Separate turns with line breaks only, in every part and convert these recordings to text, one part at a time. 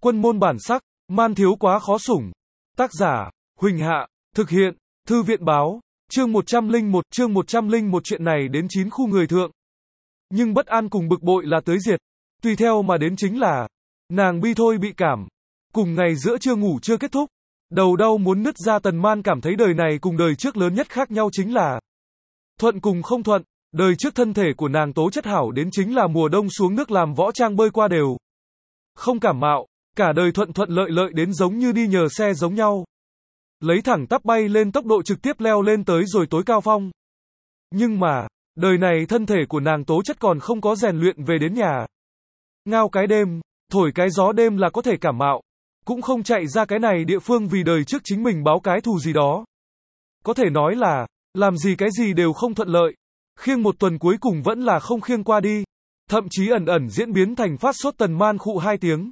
Quân môn bản sắc, man thiếu quá khó sủng. Tác giả, Huỳnh Hạ, thực hiện, Thư viện báo, chương 101 chuyện này đến 9 khu người thượng. Nhưng bất an cùng bực bội là tới diệt, tùy theo mà đến chính là, nàng bi thôi bị cảm. Cùng ngày giữa trưa ngủ chưa kết thúc, đầu đau muốn nứt ra, Tần Man cảm thấy đời này cùng đời trước lớn nhất khác nhau chính là thuận cùng không thuận. Đời trước thân thể của nàng tố chất hảo đến chính là mùa đông xuống nước làm võ trang bơi qua đều không cảm mạo, cả đời thuận thuận lợi lợi đến giống như đi nhờ xe giống nhau. Lấy thẳng tắp bay lên tốc độ trực tiếp leo lên tới rồi tối cao phong. Nhưng mà, đời này thân thể của nàng tố chất còn không có rèn luyện, về đến nhà. Ngao cái đêm, thổi cái gió đêm là có thể cảm mạo. Cũng không chạy ra cái này địa phương vì đời trước chính mình báo cái thù gì đó. Có thể nói là, làm gì cái gì đều không thuận lợi. Khiêng một tuần cuối cùng vẫn là không khiêng qua đi. Thậm chí ẩn ẩn diễn biến thành phát sốt. Tần Man khụ 2 tiếng.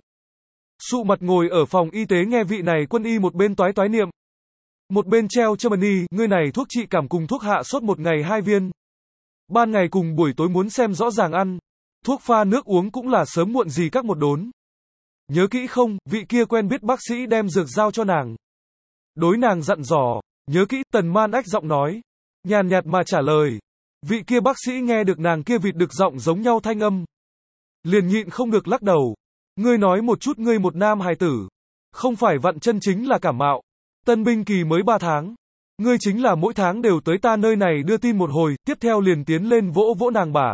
Sụ mặt ngồi ở phòng y tế nghe vị này quân y một bên toái toái niệm. Một bên treo cho mani, ngươi này thuốc trị cảm cùng thuốc hạ sốt một ngày 2 viên. Ban ngày cùng buổi tối muốn xem rõ ràng ăn. Thuốc pha nước uống cũng là sớm muộn gì các một đốn. Nhớ kỹ không, vị kia quen biết bác sĩ đem dược giao cho nàng. Đối nàng dặn dò, nhớ kỹ. Tần Man ách giọng nói, nhàn nhạt mà trả lời. Vị kia bác sĩ nghe được nàng kia vịt được giọng giống nhau thanh âm, liền nhịn không được lắc đầu. Ngươi nói một chút, ngươi một nam hài tử, không phải vặn chân chính là cảm mạo. Tân binh kỳ mới 3 tháng. Ngươi chính là mỗi tháng đều tới ta nơi này đưa tin một hồi, tiếp theo liền tiến lên vỗ vỗ nàng bả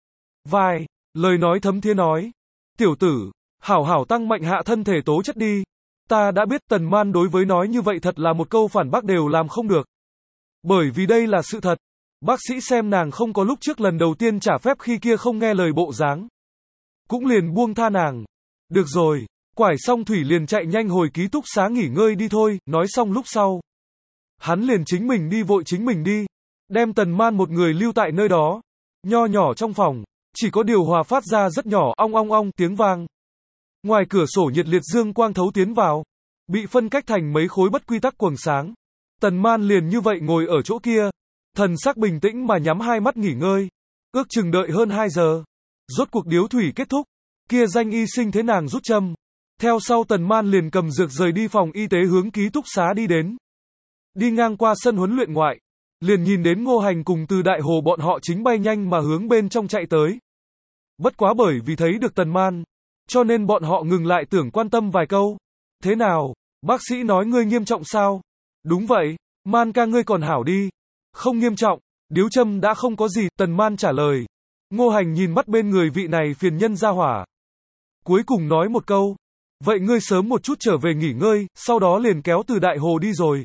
vai, lời nói thấm thía nói. Tiểu tử, hảo hảo tăng mạnh hạ thân thể tố chất đi. Ta đã biết. Tần Man đối với nói như vậy thật là một câu phản bác đều làm không được. Bởi vì đây là sự thật. Bác sĩ xem nàng không có lúc trước lần đầu tiên trả phép khi kia không nghe lời bộ dáng, cũng liền buông tha nàng. Được rồi, quải xong thủy liền chạy nhanh hồi ký túc xá nghỉ ngơi đi thôi. Nói xong lúc sau, hắn liền chính mình đi vội chính mình đi, đem Tần Man một người lưu tại nơi đó. Nho nhỏ trong phòng, chỉ có điều hòa phát ra rất nhỏ ong ong ong tiếng vang. Ngoài cửa sổ nhiệt liệt dương quang thấu tiến vào, bị phân cách thành mấy khối bất quy tắc quầng sáng. Tần Man liền như vậy ngồi ở chỗ kia, thần sắc bình tĩnh mà nhắm hai mắt nghỉ ngơi. Ước chừng đợi hơn 2 giờ, rốt cuộc điếu thủy kết thúc. Kia danh y sinh thế nàng rút châm. Theo sau Tần Man liền cầm dược rời đi phòng y tế hướng ký túc xá đi đến. Đi ngang qua sân huấn luyện ngoại, liền nhìn đến Ngô Hành cùng Từ Đại Hồ bọn họ chính bay nhanh mà hướng bên trong chạy tới. Bất quá bởi vì thấy được Tần Man, cho nên bọn họ ngừng lại tưởng quan tâm vài câu. Thế nào, bác sĩ nói ngươi nghiêm trọng sao? Đúng vậy, Man ca ngươi còn hảo đi. Không nghiêm trọng, điếu châm đã không có gì. Tần Man trả lời. Ngô Hành nhìn mắt bên người vị này phiền nhân ra hỏa, cuối cùng nói một câu. Vậy ngươi sớm một chút trở về nghỉ ngơi. Sau đó liền kéo Từ Đại Hồ đi rồi.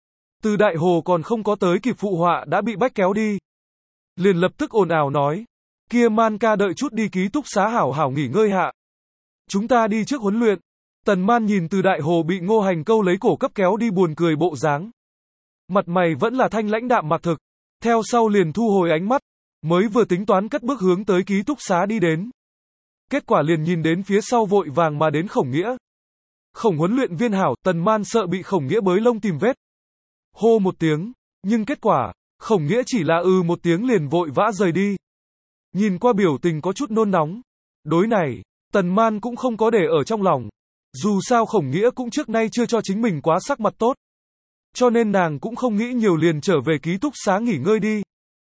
Từ Đại Hồ còn không có tới kịp phụ họa đã bị bách kéo đi. Liền lập tức ồn ào nói. Kia Man ca đợi chút đi ký túc xá hảo hảo nghỉ ngơi hạ. Chúng ta đi trước huấn luyện. Tần Man nhìn Từ Đại Hồ bị Ngô Hành câu lấy cổ cấp kéo đi buồn cười bộ dáng. Mặt mày vẫn là thanh lãnh đạm mạc thực. Theo sau liền thu hồi ánh mắt. Mới vừa tính toán cất bước hướng tới ký túc xá đi đến. Kết quả liền nhìn đến phía sau vội vàng mà đến Khổng Nghĩa. Khổng huấn luyện viên hảo. Tần Man sợ bị Khổng Nghĩa bới lông tìm vết, hô một tiếng. Nhưng kết quả, Khổng Nghĩa chỉ là một tiếng liền vội vã rời đi. Nhìn qua biểu tình có chút nôn nóng. Đối này, Tần Man cũng không có để ở trong lòng. Dù sao Khổng Nghĩa cũng trước nay chưa cho chính mình quá sắc mặt tốt. Cho nên nàng cũng không nghĩ nhiều liền trở về ký túc xá nghỉ ngơi đi.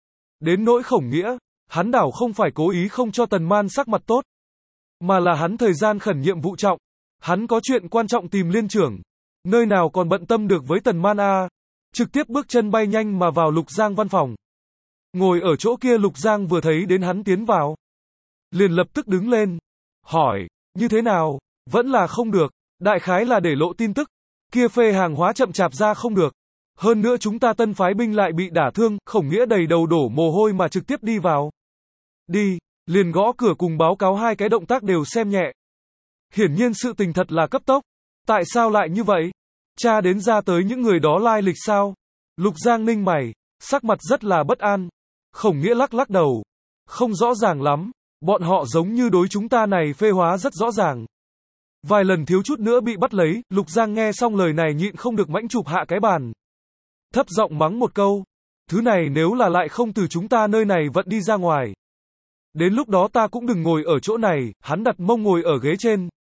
Đến nỗi Khổng Nghĩa, hắn đảo không phải cố ý không cho Tần Man sắc mặt tốt, mà là hắn thời gian khẩn nhiệm vụ trọng. Hắn có chuyện quan trọng tìm liên trưởng, nơi nào còn bận tâm được với Tần Man a. Trực tiếp bước chân bay nhanh mà vào Lục Giang văn phòng. Ngồi ở chỗ kia Lục Giang vừa thấy đến hắn tiến vào, liền lập tức đứng lên, hỏi, như thế nào, vẫn là không được, đại khái là để lộ tin tức, kia phê hàng hóa chậm chạp ra không được. Hơn nữa chúng ta tân phái binh lại bị đả thương. Khổng Nghĩa đầy đầu đổ mồ hôi mà trực tiếp đi vào. Đi, liền gõ cửa cùng báo cáo 2 cái động tác đều xem nhẹ. Hiển nhiên sự tình thật là cấp tốc. Tại sao lại như vậy? Cha đến ra tới những người đó lai lịch sao? Lục Giang ninh mày, sắc mặt rất là bất an. Khổng Nghĩa lắc lắc đầu. Không rõ ràng lắm, bọn họ giống như đối chúng ta này phê hóa rất rõ ràng. Vài lần thiếu chút nữa bị bắt lấy. Lục Giang nghe xong lời này nhịn không được mãnh chụp hạ cái bàn, thấp giọng mắng một câu. Thứ này nếu là lại không từ chúng ta nơi này vận đi ra ngoài, đến lúc đó ta cũng đừng ngồi ở chỗ này. Hắn đặt mông ngồi ở ghế trên,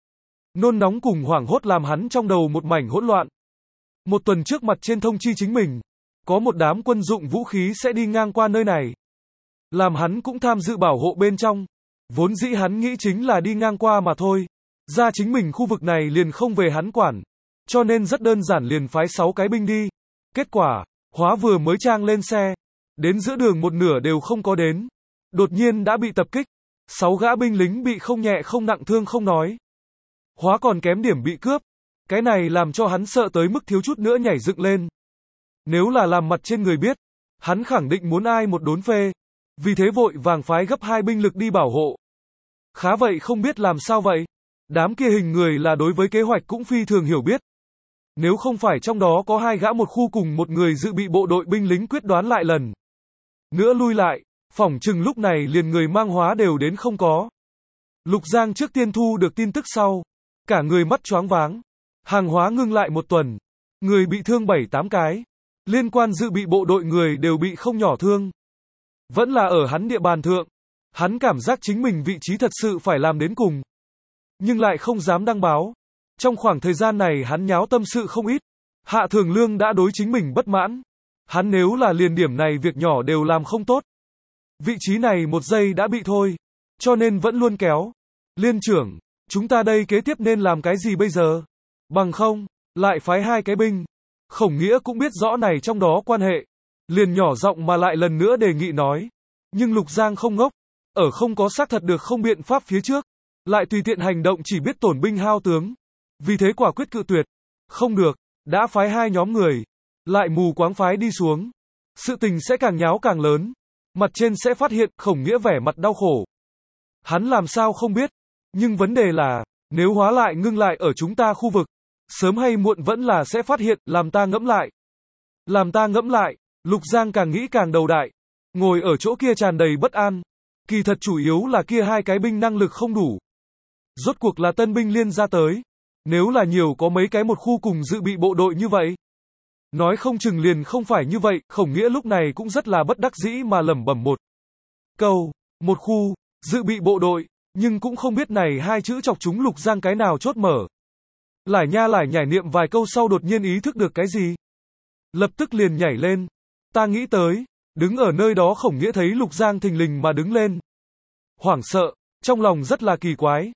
Nôn nóng cùng hoảng hốt làm hắn trong đầu một mảnh hỗn loạn. Một tuần trước mặt trên thông chi chính mình, có một đám quân dụng vũ khí sẽ đi ngang qua nơi này. Làm hắn cũng tham dự bảo hộ bên trong. Vốn dĩ hắn nghĩ chính là đi ngang qua mà thôi. Ra chính mình khu vực này liền không về hắn quản. Cho nên rất đơn giản liền phái 6 cái binh đi. Kết quả, Hóa vừa mới trang lên xe. Đến giữa đường một nửa đều không có đến. Đột nhiên đã bị tập kích. 6 gã binh lính bị không nhẹ không nặng thương không nói. Hóa còn kém điểm bị cướp. Cái này làm cho hắn sợ tới mức thiếu chút nữa nhảy dựng lên. Nếu là làm mặt trên người biết, hắn khẳng định muốn ai một đốn phê. Vì thế vội vàng phái gấp 2 binh lực đi bảo hộ. Khá vậy không biết làm sao vậy. Đám kia hình người là đối với kế hoạch cũng phi thường hiểu biết. Nếu không phải trong đó có 2 gã một khu cùng một người dự bị bộ đội binh lính quyết đoán lại lần nữa lui lại, phỏng chừng lúc này liền người mang Hóa đều đến không có. Lục Giang trước tiên thu được tin tức sau, cả người mắt choáng váng. Hàng hóa ngưng lại một tuần, người bị thương 7-8 cái. Liên quan dự bị bộ đội người đều bị không nhỏ thương. Vẫn là ở hắn địa bàn thượng. Hắn cảm giác chính mình vị trí thật sự phải làm đến cùng. Nhưng lại không dám đăng báo. Trong khoảng thời gian này hắn nháo tâm sự không ít. Hạ Thường Lương đã đối chính mình bất mãn. Hắn nếu là liền điểm này việc nhỏ đều làm không tốt. Vị trí này một giây đã bị thôi. Cho nên vẫn luôn kéo. Liên trưởng, chúng ta đây kế tiếp nên làm cái gì bây giờ? Bằng không, lại phái 2 cái binh. Khổng Nghĩa cũng biết rõ này trong đó quan hệ. Liền nhỏ giọng mà lại lần nữa đề nghị nói. Nhưng Lục Giang không ngốc. Ở không có xác thật được không biện pháp phía trước. Lại tùy tiện hành động chỉ biết tổn binh hao tướng. Vì thế quả quyết cự tuyệt. Không được, đã phái 2 nhóm người. Lại mù quáng phái đi xuống. Sự tình sẽ càng nháo càng lớn. Mặt trên sẽ phát hiện Khổng Nghĩa vẻ mặt đau khổ. Hắn làm sao không biết. Nhưng vấn đề là, nếu Hóa lại ngưng lại ở chúng ta khu vực. Sớm hay muộn vẫn là sẽ phát hiện, làm ta ngẫm lại. Làm ta ngẫm lại, Lục Giang càng nghĩ càng đầu đại. Ngồi ở chỗ kia tràn đầy bất an. Kỳ thật chủ yếu là kia 2 cái binh năng lực không đủ. Rốt cuộc là tân binh liên ra tới. Nếu là nhiều có mấy cái một khu cùng dự bị bộ đội như vậy. Nói không chừng liền không phải như vậy, Khổng Nghĩa lúc này cũng rất là bất đắc dĩ mà lẩm bẩm một câu, một khu, dự bị bộ đội, nhưng cũng không biết này 2 chữ chọc chúng Lục Giang cái nào chốt mở. Lải nhải niệm vài câu sau đột nhiên ý thức được cái gì. Lập tức liền nhảy lên. Ta nghĩ tới, đứng ở nơi đó Khổng Nghĩa thấy Lục Giang thình lình mà đứng lên. Hoảng sợ, trong lòng rất là kỳ quái.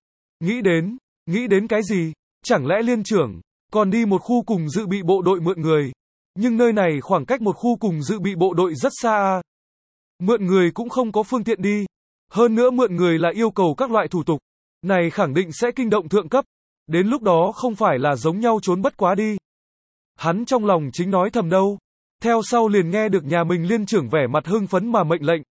Nghĩ đến cái gì? Chẳng lẽ liên trưởng, còn đi một khu cùng dự bị bộ đội mượn người. Nhưng nơi này khoảng cách một khu cùng dự bị bộ đội rất xa à. Mượn người cũng không có phương tiện đi. Hơn nữa mượn người là yêu cầu các loại thủ tục. Này khẳng định sẽ kinh động thượng cấp. Đến lúc đó không phải là giống nhau trốn bất quá đi. Hắn trong lòng chính nói thầm đâu. Theo sau liền nghe được nhà mình liên trưởng vẻ mặt hưng phấn mà mệnh lệnh.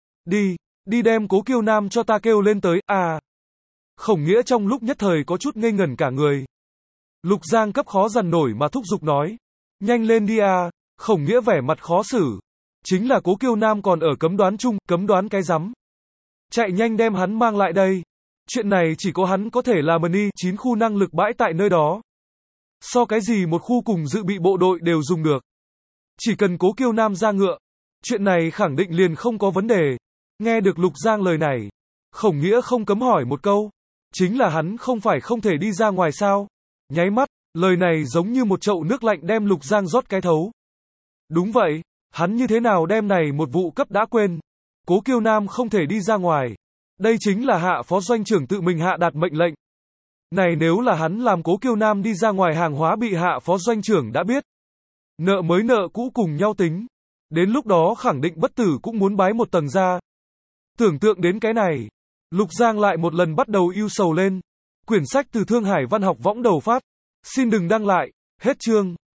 Đi đem Cố Kiêu Nam cho ta kêu lên tới, à. Khổng Nghĩa trong lúc nhất thời có chút ngây ngẩn cả người. Lục Giang cấp khó dằn nổi mà thúc giục nói. Nhanh lên đi à, Khổng Nghĩa vẻ mặt khó xử. Chính là Cố Kiêu Nam còn ở cấm đoán chung, cấm đoán cái rắm. Chạy nhanh đem hắn mang lại đây. Chuyện này chỉ có hắn có thể làm mà đi, 9 khu năng lực bãi tại nơi đó. So cái gì một khu cùng dự bị bộ đội đều dùng được. Chỉ cần Cố Kiêu Nam ra ngựa. Chuyện này khẳng định liền không có vấn đề. Nghe được Lục Giang lời này. Khổng Nghĩa không cấm hỏi một câu. Chính là hắn không phải không thể đi ra ngoài sao? Nháy mắt, lời này giống như một chậu nước lạnh đem Lục Giang rót cái thấu. Đúng vậy, hắn như thế nào đem này một vụ cấp đã quên. Cố Kiêu Nam không thể đi ra ngoài. Đây chính là hạ phó doanh trưởng tự mình hạ đạt mệnh lệnh. Này nếu là hắn làm Cố Kiêu Nam đi ra ngoài hàng hóa bị hạ phó doanh trưởng đã biết. Nợ mới nợ cũ cùng nhau tính. Đến lúc đó khẳng định bất tử cũng muốn bái một tầng ra. Tưởng tượng đến cái này. Lục Giang lại một lần bắt đầu ưu sầu lên. Quyển sách từ Thương Hải Văn học võng đầu phát. Xin đừng đăng lại. Hết chương.